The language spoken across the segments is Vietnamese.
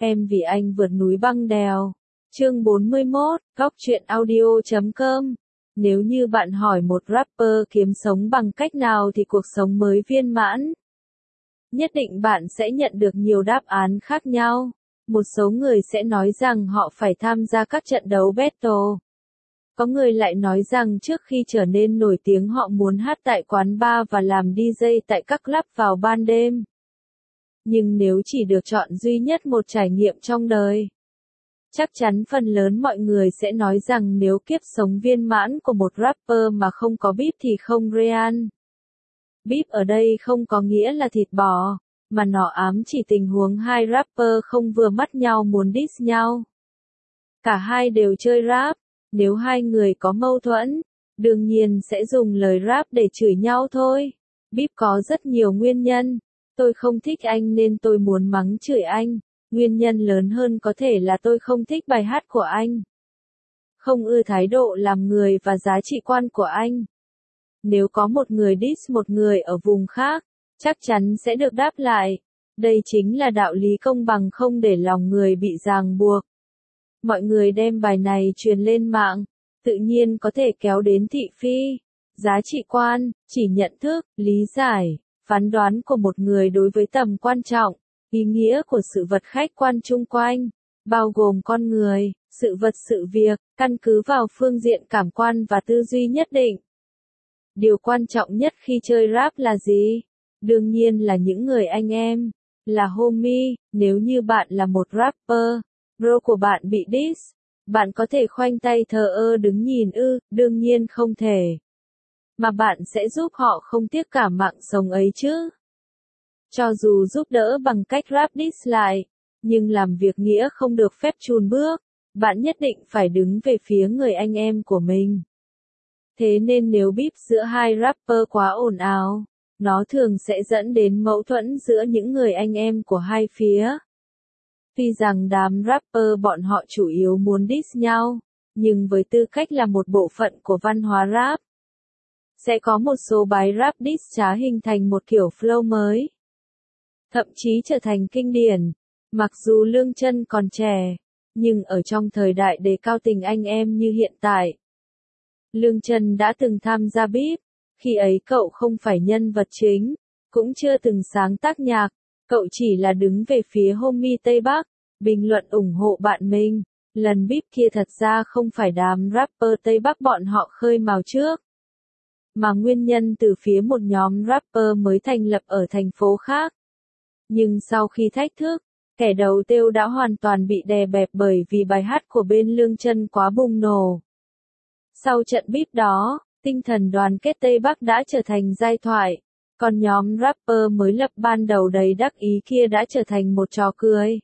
Em vì anh vượt núi băng đèo. Chương 41, Góc truyện audio.com. Nếu như bạn hỏi một rapper kiếm sống bằng cách nào thì cuộc sống mới viên mãn, nhất định bạn sẽ nhận được nhiều đáp án khác nhau. Một số người sẽ nói rằng họ phải tham gia các trận đấu battle. Có người lại nói rằng trước khi trở nên nổi tiếng họ muốn hát tại quán bar và làm DJ tại các club vào ban đêm. Nhưng nếu chỉ được chọn duy nhất một trải nghiệm trong đời, chắc chắn phần lớn mọi người sẽ nói rằng nếu kiếp sống viên mãn của một rapper mà không có beef thì không real. Beef ở đây không có nghĩa là thịt bò, mà nó ám chỉ tình huống hai rapper không vừa mắt nhau muốn diss nhau. Cả hai đều chơi rap, nếu hai người có mâu thuẫn, đương nhiên sẽ dùng lời rap để chửi nhau thôi. Beef có rất nhiều nguyên nhân. Tôi không thích anh nên tôi muốn mắng chửi anh. Nguyên nhân lớn hơn có thể là tôi không thích bài hát của anh. Không ưa thái độ làm người và giá trị quan của anh. Nếu có một người diss một người ở vùng khác, chắc chắn sẽ được đáp lại. Đây chính là đạo lý công bằng không để lòng người bị ràng buộc. Mọi người đem bài này truyền lên mạng, tự nhiên có thể kéo đến thị phi, giá trị quan, chỉ nhận thức, lý giải, phán đoán của một người đối với tầm quan trọng, ý nghĩa của sự vật khách quan chung quanh, bao gồm con người, sự vật sự việc, căn cứ vào phương diện cảm quan và tư duy nhất định. Điều quan trọng nhất khi chơi rap là gì? Đương nhiên là những người anh em, là homie. Nếu như bạn là một rapper, bro của bạn bị diss, bạn có thể khoanh tay thờ ơ đứng nhìn ư? Đương nhiên không thể. Mà bạn sẽ giúp họ không tiếc cả mạng sống ấy chứ. Cho dù giúp đỡ bằng cách rap diss lại, nhưng làm việc nghĩa không được phép chùn bước, bạn nhất định phải đứng về phía người anh em của mình. Thế nên nếu beef giữa hai rapper quá ồn ào, nó thường sẽ dẫn đến mâu thuẫn giữa những người anh em của hai phía. Tuy rằng đám rapper bọn họ chủ yếu muốn diss nhau, nhưng với tư cách là một bộ phận của văn hóa rap, sẽ có một số bài rap diss trá hình thành một kiểu flow mới, thậm chí trở thành kinh điển. Mặc dù Lương Chân còn trẻ, nhưng ở trong thời đại đề cao tình anh em như hiện tại, Lương Chân đã từng tham gia beef. Khi ấy cậu không phải nhân vật chính, cũng chưa từng sáng tác nhạc, cậu chỉ là đứng về phía homie Tây Bắc, bình luận ủng hộ bạn mình. Lần beef kia thật ra không phải đám rapper Tây Bắc bọn họ khơi mào trước, mà nguyên nhân từ phía một nhóm rapper mới thành lập ở thành phố khác. Nhưng sau khi thách thức, kẻ đầu têu đã hoàn toàn bị đè bẹp bởi vì bài hát của bên Lương Chân quá bùng nổ. Sau trận beef đó, tinh thần đoàn kết Tây Bắc đã trở thành giai thoại, còn nhóm rapper mới lập ban đầu đầy đắc ý kia đã trở thành một trò cười.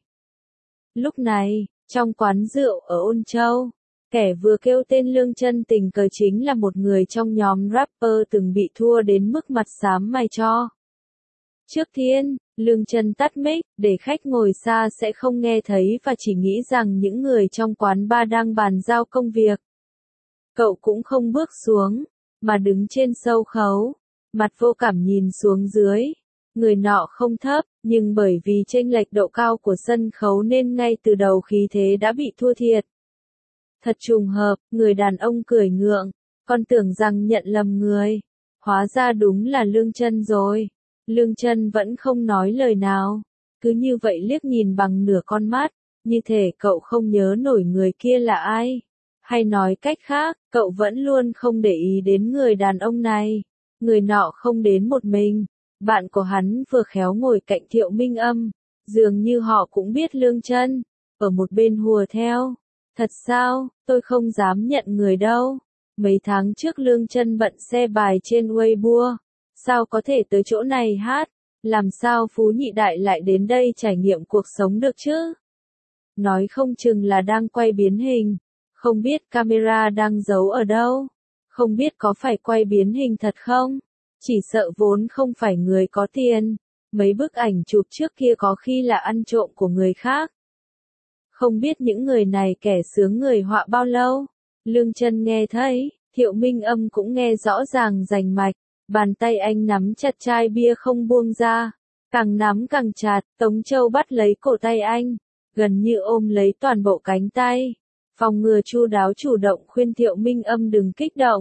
Lúc này, trong quán rượu ở Ôn Châu, kẻ vừa kêu tên Lương Chân tình cờ chính là một người trong nhóm rapper từng bị thua đến mức mặt xám mày cho. Trước tiên, Lương Chân tắt mic, để khách ngồi xa sẽ không nghe thấy và chỉ nghĩ rằng những người trong quán bar đang bàn giao công việc. Cậu cũng không bước xuống, mà đứng trên sâu khấu, mặt vô cảm nhìn xuống dưới. Người nọ không thấp, nhưng bởi vì chênh lệch độ cao của sân khấu nên ngay từ đầu khí thế đã bị thua thiệt. Thật trùng hợp, người đàn ông cười ngượng, còn tưởng rằng nhận lầm người. Hóa ra đúng là Lương Chân rồi. Lương Chân vẫn không nói lời nào, cứ như vậy liếc nhìn bằng nửa con mắt, như thể cậu không nhớ nổi người kia là ai. Hay nói cách khác, cậu vẫn luôn không để ý đến người đàn ông này. Người nọ không đến một mình, bạn của hắn vừa khéo ngồi cạnh Thiệu Minh Âm, dường như họ cũng biết Lương Chân, ở một bên hùa theo. Thật sao, tôi không dám nhận người đâu. Mấy tháng trước Lương Chân bận xe bài trên Weibo, sao có thể tới chỗ này hát, làm sao Phú Nhị Đại lại đến đây trải nghiệm cuộc sống được chứ? Nói không chừng là đang quay biến hình. Không biết camera đang giấu ở đâu, không biết có phải quay biến hình thật không, chỉ sợ vốn không phải người có tiền, mấy bức ảnh chụp trước kia có khi là ăn trộm của người khác. Không biết những người này kẻ sướng người họa bao lâu. Lương Chân nghe thấy, Thiệu Minh Âm cũng nghe rõ ràng rành mạch, bàn tay anh nắm chặt chai bia không buông ra, càng nắm càng chặt. Tống Châu bắt lấy cổ tay anh, gần như ôm lấy toàn bộ cánh tay. Phòng ngừa chu đáo chủ động khuyên Thiệu Minh Âm đừng kích động.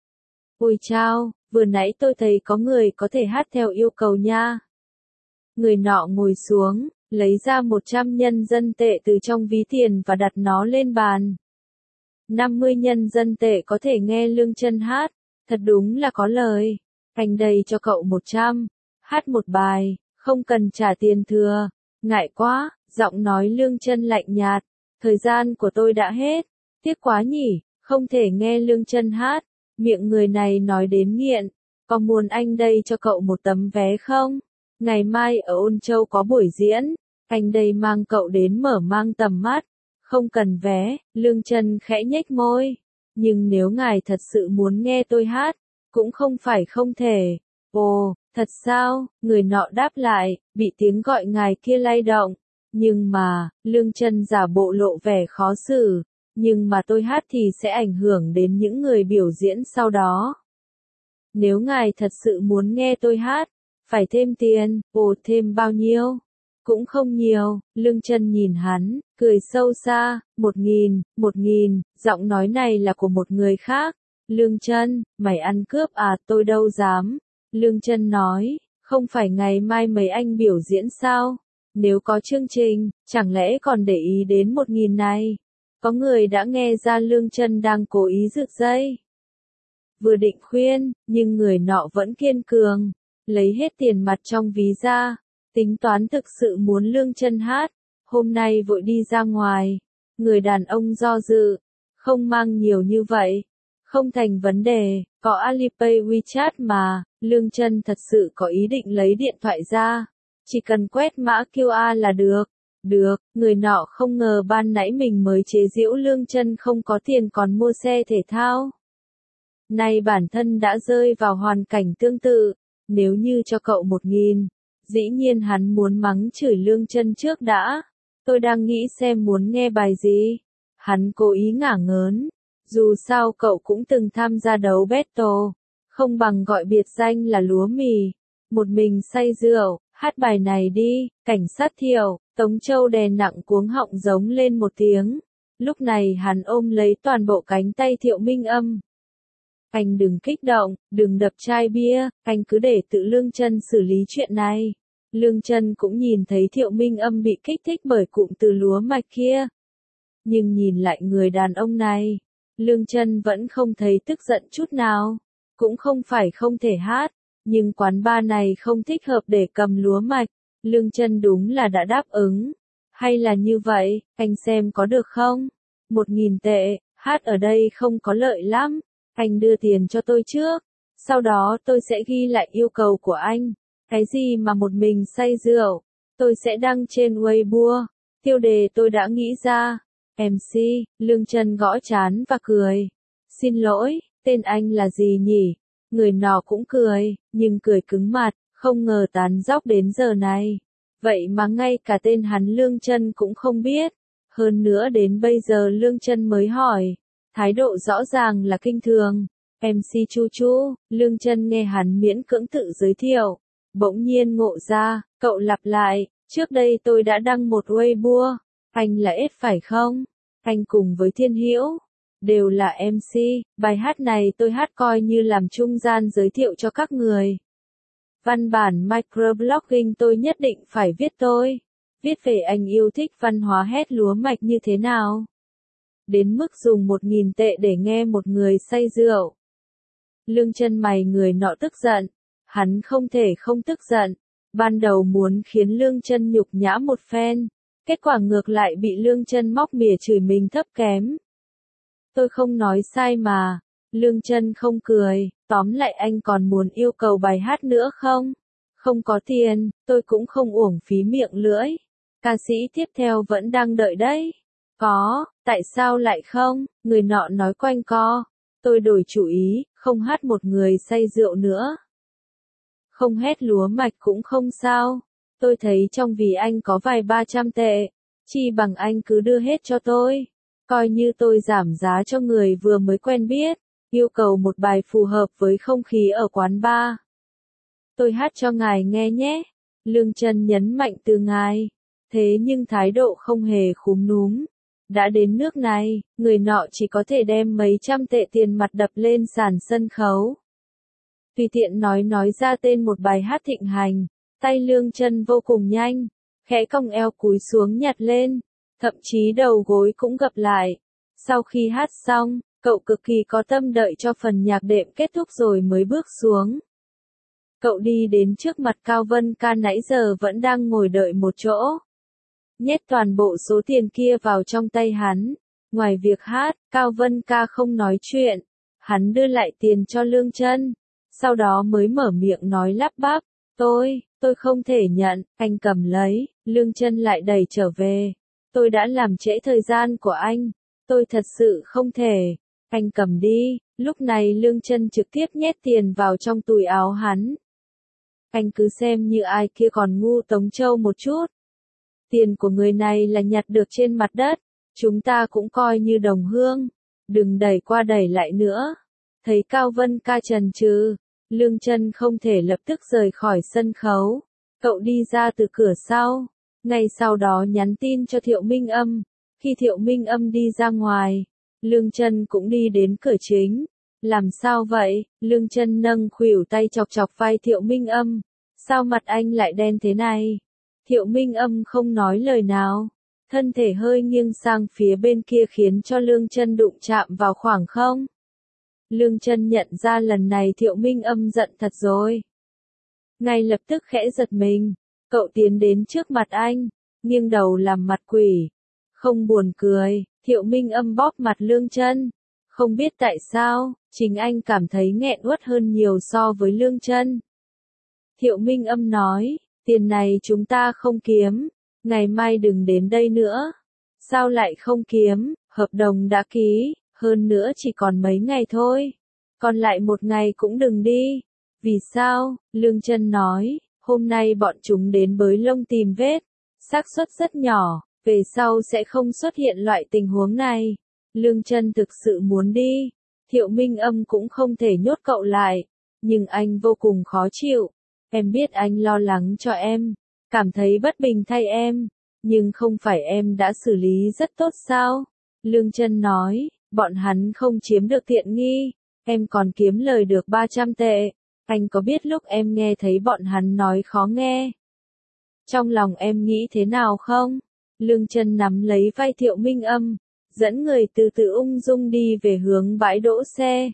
Ôi chao, vừa nãy tôi thấy có người có thể hát theo yêu cầu nha. Người nọ ngồi xuống, lấy ra 100 nhân dân tệ từ trong ví tiền và đặt nó lên bàn. 50 nhân dân tệ có thể nghe Lương Chân hát, thật đúng là có lời. Anh đây cho cậu 100, hát một bài, không cần trả tiền thừa. Ngại quá, giọng nói Lương Chân lạnh nhạt, thời gian của tôi đã hết, tiếc quá nhỉ, không thể nghe Lương Chân hát. Miệng người này nói đến nghiện, có muốn anh đây cho cậu một tấm vé không? Ngày mai ở Ôn Châu có buổi diễn, anh đây mang cậu đến mở mang tầm mắt. Không cần vé, Lương Chân khẽ nhếch môi. Nhưng nếu ngài thật sự muốn nghe tôi hát, cũng không phải không thể. Ồ, thật sao? Người nọ đáp lại, bị tiếng gọi ngài kia lay động. Nhưng mà, Lương Chân giả bộ lộ vẻ khó xử. Nhưng mà tôi hát thì sẽ ảnh hưởng đến những người biểu diễn sau đó. Nếu ngài thật sự muốn nghe tôi hát, phải thêm tiền. Ồ, thêm bao nhiêu? Cũng không nhiều. Lương Chân nhìn hắn, cười sâu xa. 1.000, giọng nói này là của một người khác. Lương Chân, mày ăn cướp à? Tôi đâu dám. Lương Chân nói, không phải ngày mai mấy anh biểu diễn sao? Nếu có chương trình, chẳng lẽ còn để ý đến 1.000 này? Có người đã nghe ra Lương Chân đang cố ý rực dây. Vừa định khuyên, nhưng người nọ vẫn kiên cường, lấy hết tiền mặt trong ví ra, tính toán thực sự muốn Lương Chân hát. Hôm nay vội đi ra ngoài. Người đàn ông do dự, không mang nhiều như vậy. Không thành vấn đề, có Alipay WeChat mà. Lương Chân thật sự có ý định lấy điện thoại ra. Chỉ cần quét mã QR là được. Được, người nọ không ngờ ban nãy mình mới chế giễu Lương Chân không có tiền còn mua xe thể thao. Nay bản thân đã rơi vào hoàn cảnh tương tự. Nếu như cho cậu 1.000, dĩ nhiên hắn muốn mắng chửi Lương Chân trước đã. Tôi đang nghĩ xem muốn nghe bài gì. Hắn cố ý ngả ngớn. Dù sao cậu cũng từng tham gia đấu battle, không bằng gọi biệt danh là lúa mì. Một mình say rượu, hát bài này đi. Cảnh sát Thiệu, Tống Châu đè nặng cuống họng giống lên một tiếng. Lúc này hắn ôm lấy toàn bộ cánh tay Thiệu Minh Âm. Anh đừng kích động, đừng đập chai bia, anh cứ để tự Lương Chân xử lý chuyện này. Lương Chân cũng nhìn thấy Thiệu Minh Âm bị kích thích bởi cụm từ lúa mạch kia. Nhưng nhìn lại người đàn ông này, Lương Chân vẫn không thấy tức giận chút nào. Cũng không phải không thể hát, nhưng quán bar này không thích hợp để cầm lúa mạch. Lương Chân đúng là đã đáp ứng. Hay là như vậy, anh xem có được không? 1.000 tệ, hát ở đây không có lợi lắm. Anh đưa tiền cho tôi trước. Sau đó tôi sẽ ghi lại yêu cầu của anh. Cái gì mà một mình say rượu, tôi sẽ đăng trên Weibo. Tiêu đề tôi đã nghĩ ra. MC, Lương Chân gõ trán và cười. Xin lỗi, tên anh là gì nhỉ? Người nọ cũng cười, nhưng cười cứng mặt, không ngờ tán dóc đến giờ này. Vậy mà ngay cả tên hắn Lương Chân cũng không biết. Hơn nữa đến bây giờ Lương Chân mới hỏi. Thái độ rõ ràng là kinh thường. MC Chu Chu, Lương Chân nghe hắn miễn cưỡng tự giới thiệu. Bỗng nhiên ngộ ra, cậu lặp lại, trước đây tôi đã đăng một Weibo. Anh là Ed phải không? Anh cùng với Thiên Hữu đều là MC, bài hát này tôi hát coi như làm trung gian giới thiệu cho các người. Văn bản microblogging tôi nhất định phải viết tôi. Viết về anh yêu thích văn hóa hét lúa mạch như thế nào. Đến mức dùng 1.000 tệ để nghe một người say rượu. Lương Chân mày người nọ tức giận. Hắn không thể không tức giận. Ban đầu muốn khiến Lương Chân nhục nhã một phen. Kết quả ngược lại bị Lương Chân móc mỉa chửi mình thấp kém. Tôi không nói sai mà. Lương Chân không cười. Tóm lại anh còn muốn yêu cầu bài hát nữa không? Không có tiền, tôi cũng không uổng phí miệng lưỡi. Ca sĩ tiếp theo vẫn đang đợi đấy. Có, tại sao lại không? Người nọ nói quanh co. Tôi đổi chủ ý, không hát một người say rượu nữa. Không hét lúa mạch cũng không sao. Tôi thấy trong ví anh có vài 300 tệ. Chi bằng anh cứ đưa hết cho tôi. Coi như tôi giảm giá cho người vừa mới quen biết. Yêu cầu một bài phù hợp với không khí ở quán bar. Tôi hát cho ngài nghe nhé. Lương Chân nhấn mạnh từ ngài. Thế nhưng thái độ không hề khúm núm. Đã đến nước này, người nọ chỉ có thể đem mấy trăm tệ tiền mặt đập lên sàn sân khấu. Tùy tiện nói ra tên một bài hát thịnh hành, tay Lương Chân vô cùng nhanh, khẽ cong eo cúi xuống nhặt lên, thậm chí đầu gối cũng gập lại. Sau khi hát xong, cậu cực kỳ có tâm đợi cho phần nhạc đệm kết thúc rồi mới bước xuống. Cậu đi đến trước mặt Cao Vân Ca nãy giờ vẫn đang ngồi đợi một chỗ. Nhét toàn bộ số tiền kia vào trong tay hắn. Ngoài việc hát, Cao Vân Ca không nói chuyện. Hắn đưa lại tiền cho Lương Chân. Sau đó mới mở miệng nói lắp bắp. Tôi không thể nhận, anh cầm lấy. Lương Chân lại đẩy trở về. Tôi đã làm trễ thời gian của anh. Tôi thật sự không thể. Anh cầm đi. Lúc này Lương Chân trực tiếp nhét tiền vào trong túi áo hắn. Anh cứ xem như ai kia còn ngu Tống Châu một chút. Tiền của người này là nhặt được trên mặt đất, chúng ta cũng coi như đồng hương, đừng đẩy qua đẩy lại nữa. Thấy Cao Vân Ca chần chừ, Lương Chân không thể lập tức rời khỏi sân khấu, cậu đi ra từ cửa sau, ngay sau đó nhắn tin cho Thiệu Minh Âm. Khi Thiệu Minh Âm đi ra ngoài, Lương Chân cũng đi đến cửa chính. Làm sao vậy? Lương Chân nâng khuỷu tay chọc chọc vai Thiệu Minh Âm. Sao mặt anh lại đen thế này? Thiệu Minh Âm không nói lời nào, thân thể hơi nghiêng sang phía bên kia khiến cho Lương Chân đụng chạm vào khoảng không. Lương Chân nhận ra lần này Thiệu Minh Âm giận thật rồi. Ngay lập tức khẽ giật mình, cậu tiến đến trước mặt anh, nghiêng đầu làm mặt quỷ. Không buồn cười, Thiệu Minh Âm bóp mặt Lương Chân. Không biết tại sao, chính anh cảm thấy nghẹn uất hơn nhiều so với Lương Chân. Thiệu Minh Âm nói, tiền này chúng ta không kiếm, ngày mai đừng đến đây nữa. Sao lại không kiếm, hợp đồng đã ký, hơn nữa chỉ còn mấy ngày thôi. Còn lại một ngày cũng đừng đi. Vì sao? Lương Chân nói, hôm nay bọn chúng đến bới lông tìm vết, xác suất rất nhỏ, về sau sẽ không xuất hiện loại tình huống này. Lương Chân thực sự muốn đi, Thiệu Minh Âm cũng không thể nhốt cậu lại, nhưng anh vô cùng khó chịu. Em biết anh lo lắng cho em, cảm thấy bất bình thay em, nhưng không phải em đã xử lý rất tốt sao? Lương Chân nói, bọn hắn không chiếm được tiện nghi, em còn kiếm lời được 300 tệ. Anh có biết lúc em nghe thấy bọn hắn nói khó nghe, trong lòng em nghĩ thế nào không? Lương Chân nắm lấy vai Thiệu Minh Âm, dẫn người từ từ ung dung đi về hướng bãi đỗ xe.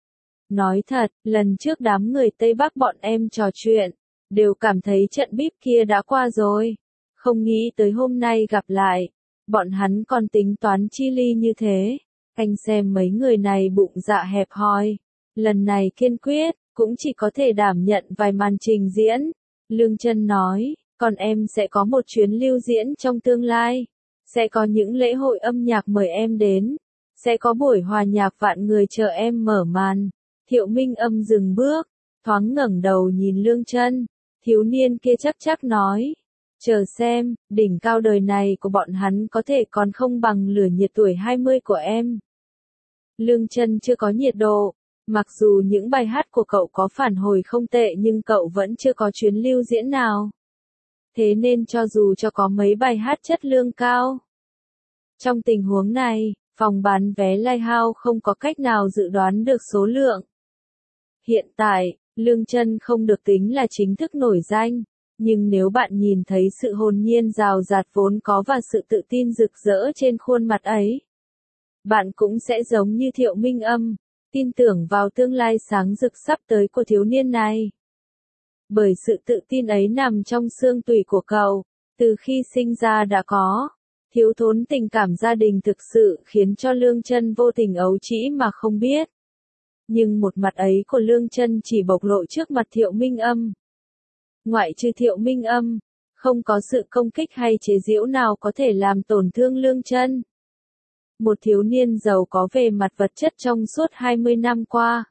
Nói thật, lần trước đám người Tây Bắc bọn em trò chuyện, đều cảm thấy trận bíp kia đã qua rồi. Không nghĩ tới hôm nay gặp lại, bọn hắn còn tính toán chi ly như thế. Anh xem mấy người này bụng dạ hẹp hòi. Lần này kiên quyết, cũng chỉ có thể đảm nhận vài màn trình diễn. Lương Chân nói, còn em sẽ có một chuyến lưu diễn trong tương lai. Sẽ có những lễ hội âm nhạc mời em đến. Sẽ có buổi hòa nhạc vạn người chờ em mở màn. Thiệu Minh Âm dừng bước, thoáng ngẩng đầu nhìn Lương Chân. Thiếu niên kia chắc nói, chờ xem, đỉnh cao đời này của bọn hắn có thể còn không bằng lửa nhiệt tuổi 20 của em. Lương Chân chưa có nhiệt độ, mặc dù những bài hát của cậu có phản hồi không tệ nhưng cậu vẫn chưa có chuyến lưu diễn nào. Thế nên cho dù cho có mấy bài hát chất lượng cao. Trong tình huống này, phòng bán vé live house không có cách nào dự đoán được số lượng. Hiện tại, Lương Chân không được tính là chính thức nổi danh, nhưng nếu bạn nhìn thấy sự hồn nhiên rào rạt vốn có và sự tự tin rực rỡ trên khuôn mặt ấy, bạn cũng sẽ giống như Thiệu Minh Âm, tin tưởng vào tương lai sáng rực sắp tới của thiếu niên này. Bởi sự tự tin ấy nằm trong xương tủy của cậu, từ khi sinh ra đã có. Thiếu thốn tình cảm gia đình thực sự khiến cho Lương Chân vô tình ấu trĩ mà không biết. Nhưng một mặt ấy của Lương Chân chỉ bộc lộ trước mặt Thiệu Minh Âm. Ngoại trừ Thiệu Minh Âm, không có sự công kích hay chế giễu nào có thể làm tổn thương Lương Chân. Một thiếu niên giàu có về mặt vật chất trong suốt 20 năm qua.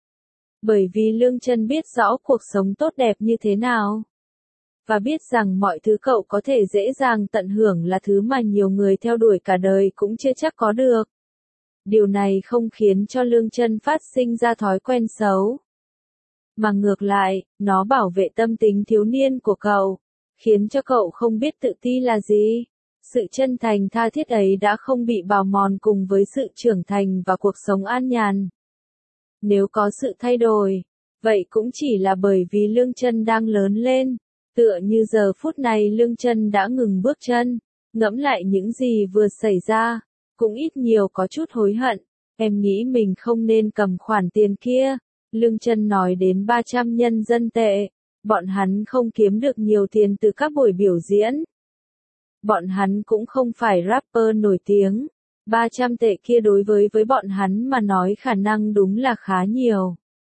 Bởi vì Lương Chân biết rõ cuộc sống tốt đẹp như thế nào. Và biết rằng mọi thứ cậu có thể dễ dàng tận hưởng là thứ mà nhiều người theo đuổi cả đời cũng chưa chắc có được. Điều này không khiến cho Lương Chân phát sinh ra thói quen xấu. Mà ngược lại, nó bảo vệ tâm tính thiếu niên của cậu, khiến cho cậu không biết tự ti là gì. Sự chân thành tha thiết ấy đã không bị bào mòn cùng với sự trưởng thành và cuộc sống an nhàn. Nếu có sự thay đổi, vậy cũng chỉ là bởi vì Lương Chân đang lớn lên. Tựa như giờ phút này Lương Chân đã ngừng bước chân, ngẫm lại những gì vừa xảy ra, cũng ít nhiều có chút hối hận. Em nghĩ mình không nên cầm khoản tiền kia. Lương Chân nói đến 300 nhân dân tệ. Bọn hắn không kiếm được nhiều tiền từ các buổi biểu diễn. Bọn hắn cũng không phải rapper nổi tiếng. 300 tệ kia đối với bọn hắn mà nói khả năng đúng là khá nhiều.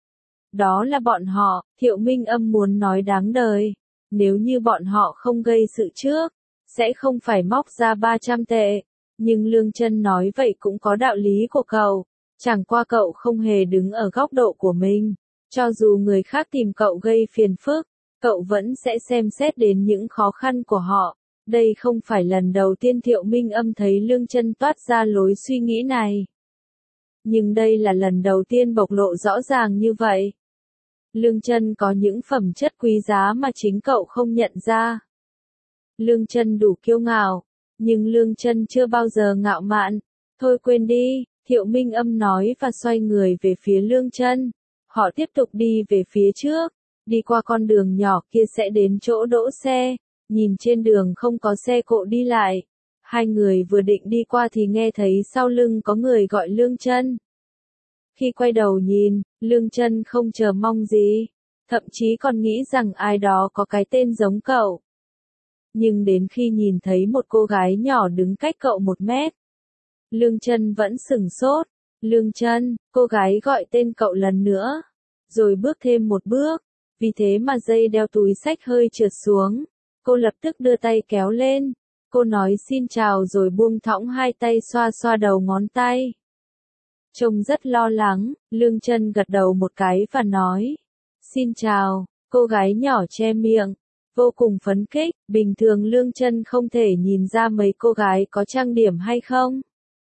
Đó là bọn họ, Thiệu Minh Âm muốn nói đáng đời. Nếu như bọn họ không gây sự trước, sẽ không phải móc ra 300 tệ. Nhưng Lương Chân nói vậy cũng có đạo lý của cậu. Chẳng qua cậu không hề đứng ở góc độ của mình. Cho dù người khác tìm cậu gây phiền phức, cậu vẫn sẽ xem xét đến những khó khăn của họ. Đây không phải lần đầu tiên Thiệu Minh Âm thấy Lương Chân toát ra lối suy nghĩ này. Nhưng đây là lần đầu tiên bộc lộ rõ ràng như vậy. Lương Chân có những phẩm chất quý giá mà chính cậu không nhận ra. Lương Chân đủ kiêu ngạo, nhưng Lương Chân chưa bao giờ ngạo mạn. Thôi quên đi, Thiệu Minh Âm nói và xoay người về phía Lương Chân. Họ tiếp tục đi về phía trước, đi qua con đường nhỏ kia sẽ đến chỗ đỗ xe. Nhìn trên đường không có xe cộ đi lại. Hai người vừa định đi qua thì nghe thấy sau lưng có người gọi Lương Chân. Khi quay đầu nhìn, Lương Chân không chờ mong gì, thậm chí còn nghĩ rằng ai đó có cái tên giống cậu. Nhưng đến khi nhìn thấy một cô gái nhỏ đứng cách cậu 1 mét, Lương Chân vẫn sửng sốt. Lương Chân, cô gái gọi tên cậu lần nữa, rồi bước thêm 1 bước, vì thế mà dây đeo túi xách hơi trượt xuống. Cô lập tức đưa tay kéo lên. Cô nói xin chào rồi buông thõng hai tay xoa xoa đầu ngón tay. Trông rất lo lắng, Lương Chân gật đầu một cái và nói. Xin chào, cô gái nhỏ che miệng, vô cùng phấn khích. Bình thường Lương Chân không thể nhìn ra mấy cô gái có trang điểm hay không.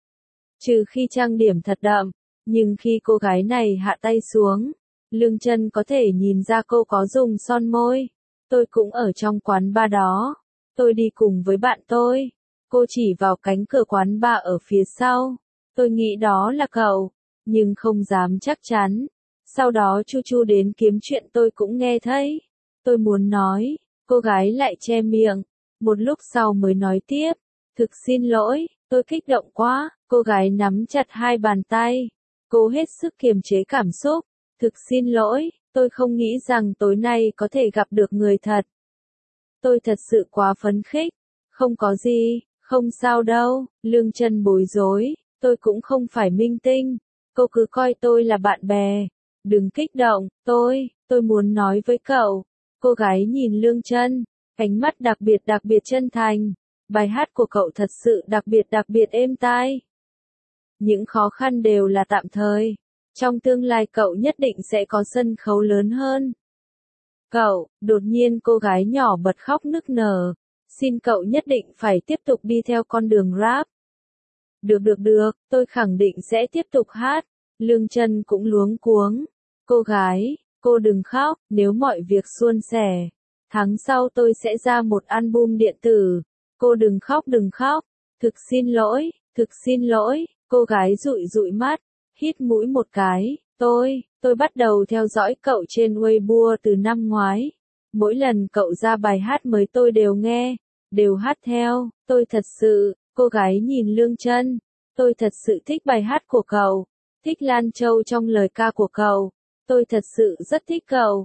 Trừ khi trang điểm thật đậm, nhưng khi cô gái này hạ tay xuống, Lương Chân có thể nhìn ra cô có dùng son môi. Tôi cũng ở trong quán bar đó. Tôi đi cùng với bạn tôi. Cô chỉ vào cánh cửa quán bar ở phía sau. Tôi nghĩ đó là cậu, nhưng không dám chắc chắn. Sau đó Chu Chu đến kiếm chuyện tôi cũng nghe thấy. Tôi muốn nói, cô gái lại che miệng. Một lúc sau mới nói tiếp. Thực xin lỗi, tôi kích động quá. Cô gái nắm chặt hai bàn tay. Cô hết sức kiềm chế cảm xúc. Thực xin lỗi. Tôi không nghĩ rằng tối nay có thể gặp được người thật. Tôi thật sự quá phấn khích. Không có gì, không sao đâu. Lương Chân bối rối. Tôi cũng không phải minh tinh. Cô cứ coi tôi là bạn bè. Đừng kích động, tôi muốn nói với cậu. Cô gái nhìn Lương Chân, ánh mắt đặc biệt chân thành. Bài hát của cậu thật sự đặc biệt êm tai. Những khó khăn đều là tạm thời. Trong tương lai cậu nhất định sẽ có sân khấu lớn hơn. Cậu, đột nhiên cô gái nhỏ bật khóc nức nở. Xin cậu nhất định phải tiếp tục đi theo con đường rap. Được, tôi khẳng định sẽ tiếp tục hát. Lương Chân cũng luống cuống. Cô gái, cô đừng khóc, nếu mọi việc suôn sẻ. Tháng sau tôi sẽ ra một album điện tử. Cô đừng khóc. Thực xin lỗi. Cô gái dụi mắt. Hít mũi một cái, tôi bắt đầu theo dõi cậu trên Weibo từ năm ngoái. Mỗi lần cậu ra bài hát mới tôi đều nghe, đều hát theo. Tôi thật sự, cô gái nhìn Lương Chân. Tôi thật sự thích bài hát của cậu, thích Lan Châu trong lời ca của cậu. Tôi thật sự rất thích cậu.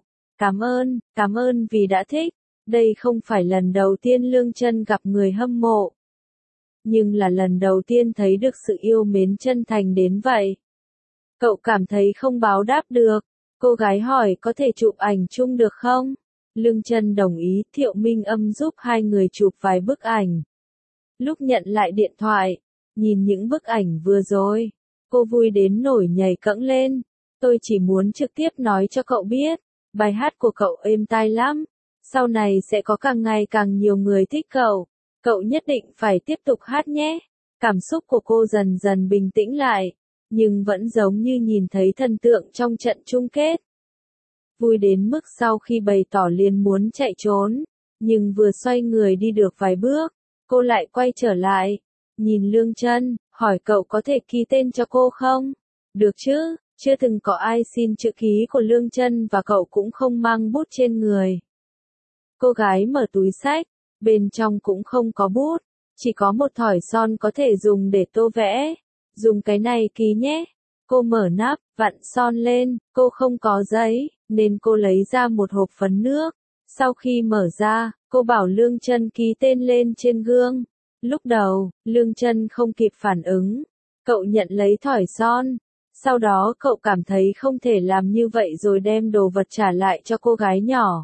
Cảm ơn vì đã thích. Đây không phải lần đầu tiên Lương Chân gặp người hâm mộ, nhưng là lần đầu tiên thấy được sự yêu mến chân thành đến vậy. Cậu cảm thấy không báo đáp được. Cô gái hỏi có thể chụp ảnh chung được không? Lương Chân đồng ý. Thiệu Minh Âm giúp hai người chụp vài bức ảnh. Lúc nhận lại điện thoại, nhìn những bức ảnh vừa rồi, cô vui đến nổi nhảy cẫng lên. Tôi chỉ muốn trực tiếp nói cho cậu biết, bài hát của cậu êm tai lắm. Sau này sẽ có càng ngày càng nhiều người thích cậu. Cậu nhất định phải tiếp tục hát nhé. Cảm xúc của cô dần dần bình tĩnh lại, nhưng vẫn giống như nhìn thấy thần tượng trong trận chung kết. Vui đến mức sau khi bày tỏ liền muốn chạy trốn, Nhưng vừa xoay người đi được vài bước, cô lại quay trở lại, nhìn Lương Chân, hỏi cậu có thể ký tên cho cô không? Được chứ, chưa từng có ai xin chữ ký của Lương Chân và cậu cũng không mang bút trên người. Cô gái mở túi xách, bên trong cũng không có bút, chỉ có một thỏi son có thể dùng để tô vẽ. Dùng cái này ký nhé. Cô mở nắp, vặn son lên, cô không có giấy, nên cô lấy ra một hộp phấn nước. Sau khi mở ra, cô bảo Lương Chân ký tên lên trên gương. Lúc đầu, Lương Chân không kịp phản ứng. Cậu nhận lấy thỏi son. Sau đó cậu cảm thấy không thể làm như vậy rồi đem đồ vật trả lại cho cô gái nhỏ.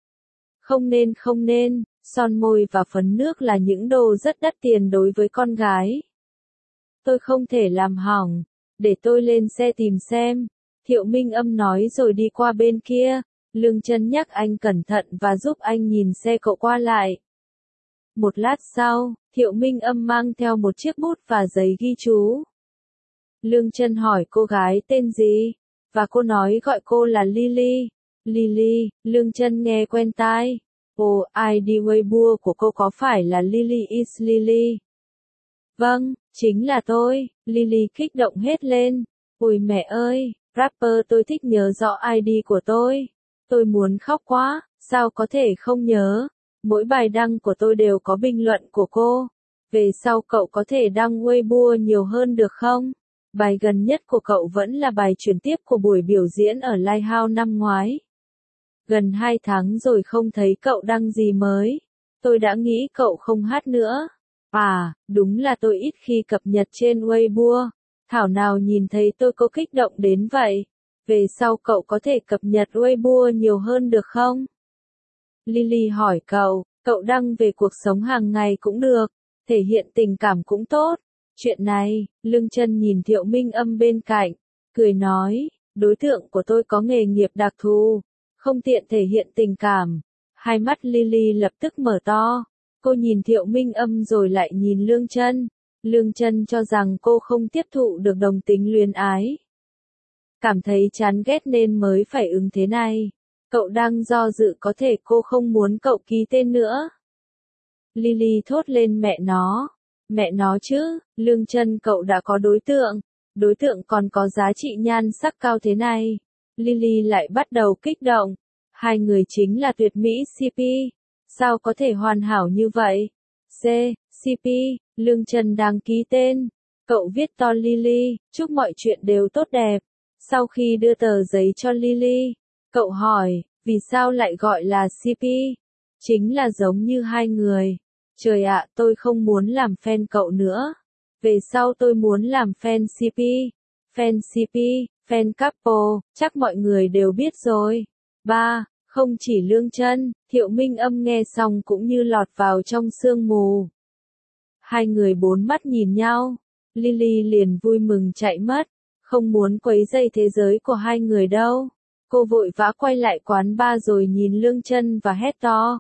Không nên, son môi và phấn nước là những đồ rất đắt tiền đối với con gái. Tôi không thể làm hỏng, để tôi lên xe tìm xem. Thiệu Minh Âm nói rồi đi qua bên kia. Lương Chân nhắc anh cẩn thận và giúp anh nhìn xe cậu qua lại. Một lát sau, Thiệu Minh Âm mang theo một chiếc bút và giấy ghi chú. Lương Chân hỏi cô gái tên gì, và cô nói gọi cô là Lily. Lily, Lương Chân nghe quen tai. Ồ, ID Weibo của cô có phải là Lily is Lily? Vâng, chính là tôi. Lily kích động hết lên. Ôi mẹ ơi, rapper tôi thích nhớ rõ ID của tôi. Tôi muốn khóc quá, sao có thể không nhớ. Mỗi bài đăng của tôi đều có bình luận của cô. Về sau cậu có thể đăng Weibo nhiều hơn được không? Bài gần nhất của cậu vẫn là bài chuyển tiếp của buổi biểu diễn ở Lighthouse năm ngoái. Gần 2 tháng rồi không thấy cậu đăng gì mới. Tôi đã nghĩ cậu không hát nữa. À, đúng là tôi ít khi cập nhật trên Weibo. Thảo nào nhìn thấy tôi có kích động đến vậy. Về sau cậu có thể cập nhật Weibo nhiều hơn được không? Lily hỏi cậu đăng về cuộc sống hàng ngày cũng được, thể hiện tình cảm cũng tốt. Chuyện này, Lương Chân nhìn Thiệu Minh Âm bên cạnh, cười nói, đối tượng của tôi có nghề nghiệp đặc thù, không tiện thể hiện tình cảm. Hai mắt Lily lập tức mở to, cô nhìn Thiệu Minh Âm rồi lại nhìn Lương Chân. Lương Chân cho rằng cô không tiếp thụ được đồng tính luyến ái. Cảm thấy chán ghét nên mới phải ứng thế này. Cậu đang do dự có thể cô không muốn cậu ký tên nữa. Lily thốt lên mẹ nó chứ, Lương Chân cậu đã có đối tượng còn có giá trị nhan sắc cao thế này. Lily lại bắt đầu kích động, hai người chính là tuyệt mỹ CP, sao có thể hoàn hảo như vậy? CP, Lương Chân đang ký tên, cậu viết to Lily, chúc mọi chuyện đều tốt đẹp. Sau khi đưa tờ giấy cho Lily, cậu hỏi, vì sao lại gọi là CP? Chính là giống như hai người. Trời ạ, tôi không muốn làm fan cậu nữa. Về sau tôi muốn làm fan CP. Fan CP, fan couple, chắc mọi người đều biết rồi. Không chỉ Lương Chân, Thiệu Minh Âm nghe xong cũng như lọt vào trong sương mù. Hai người bốn mắt nhìn nhau. Lily liền vui mừng chạy mất, không muốn quấy rầy thế giới của hai người đâu. Cô vội vã quay lại quán bar rồi nhìn Lương Chân và hét to.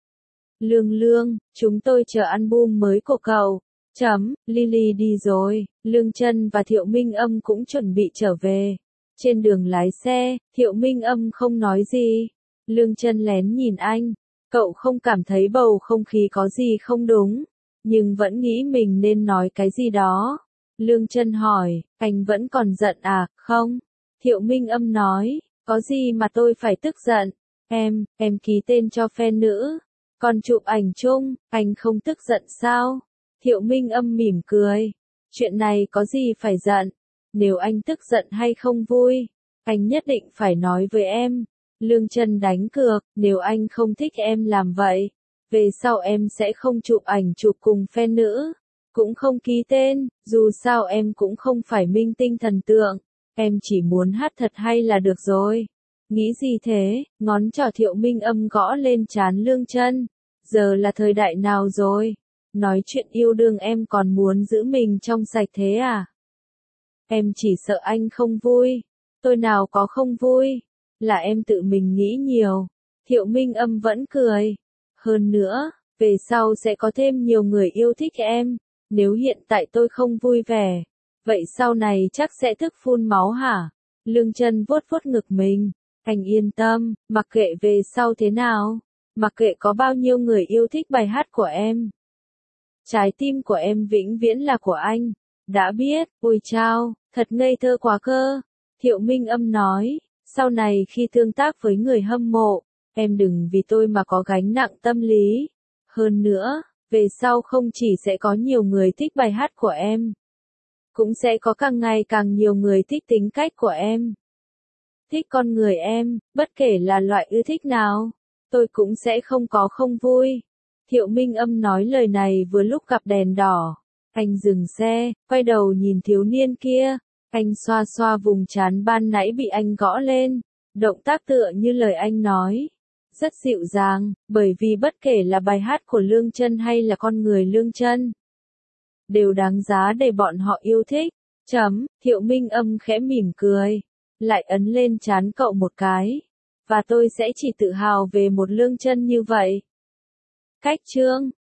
Lương, chúng tôi chờ album mới của cậu. Lily đi rồi, Lương Chân và Thiệu Minh Âm cũng chuẩn bị trở về. Trên đường lái xe, Thiệu Minh Âm không nói gì. Lương Chân lén nhìn anh. Cậu không cảm thấy bầu không khí có gì không đúng, nhưng vẫn nghĩ mình nên nói cái gì đó. Lương Chân hỏi, anh vẫn còn giận à, không? Thiệu Minh Âm nói, có gì mà tôi phải tức giận? Em ký tên cho fan nữ. Còn chụp ảnh chung, anh không tức giận sao? Thiệu Minh Âm mỉm cười. Chuyện này có gì phải giận? Nếu anh tức giận hay không vui, anh nhất định phải nói với em. Lương Chân đánh cược, nếu anh không thích em làm vậy, về sau em sẽ không chụp ảnh chụp cùng fan nữ, cũng không ký tên, dù sao em cũng không phải minh tinh thần tượng, em chỉ muốn hát thật hay là được rồi. Nghĩ gì thế? Ngón trỏ Thiệu Minh Âm gõ lên trán Lương Chân. Giờ là thời đại nào rồi? Nói chuyện yêu đương em còn muốn giữ mình trong sạch thế à? Em chỉ sợ anh không vui. Tôi nào có không vui, là em tự mình nghĩ nhiều. Thiệu Minh Âm vẫn cười. Hơn nữa, về sau sẽ có thêm nhiều người yêu thích em. Nếu hiện tại tôi không vui vẻ, vậy sau này chắc sẽ tức phun máu hả? Lương Chân vuốt vuốt ngực mình. Anh yên tâm, mặc kệ về sau thế nào, Mặc kệ có bao nhiêu người yêu thích bài hát của em. Trái tim của em vĩnh viễn là của anh. Đã biết, ôi chao, thật ngây thơ quá cơ. Thiệu Minh Âm nói, sau này khi tương tác với người hâm mộ, em đừng vì tôi mà có gánh nặng tâm lý. Hơn nữa, về sau không chỉ sẽ có nhiều người thích bài hát của em, cũng sẽ có càng ngày càng nhiều người thích tính cách của em. Thích con người em, bất kể là loại ưa thích nào, tôi cũng sẽ không có không vui. Thiệu Minh Âm nói lời này vừa lúc gặp đèn đỏ. Anh dừng xe, quay đầu nhìn thiếu niên kia. Anh xoa xoa vùng trán ban nãy bị anh gõ lên. Động tác tựa như lời anh nói. Rất dịu dàng, bởi vì bất kể là bài hát của Lương Chân hay là con người Lương Chân, đều đáng giá để bọn họ yêu thích. Thiệu Minh Âm khẽ mỉm cười. Lại ấn lên trán cậu một cái. Và tôi sẽ chỉ tự hào về một Lương Chân như vậy. Cách chương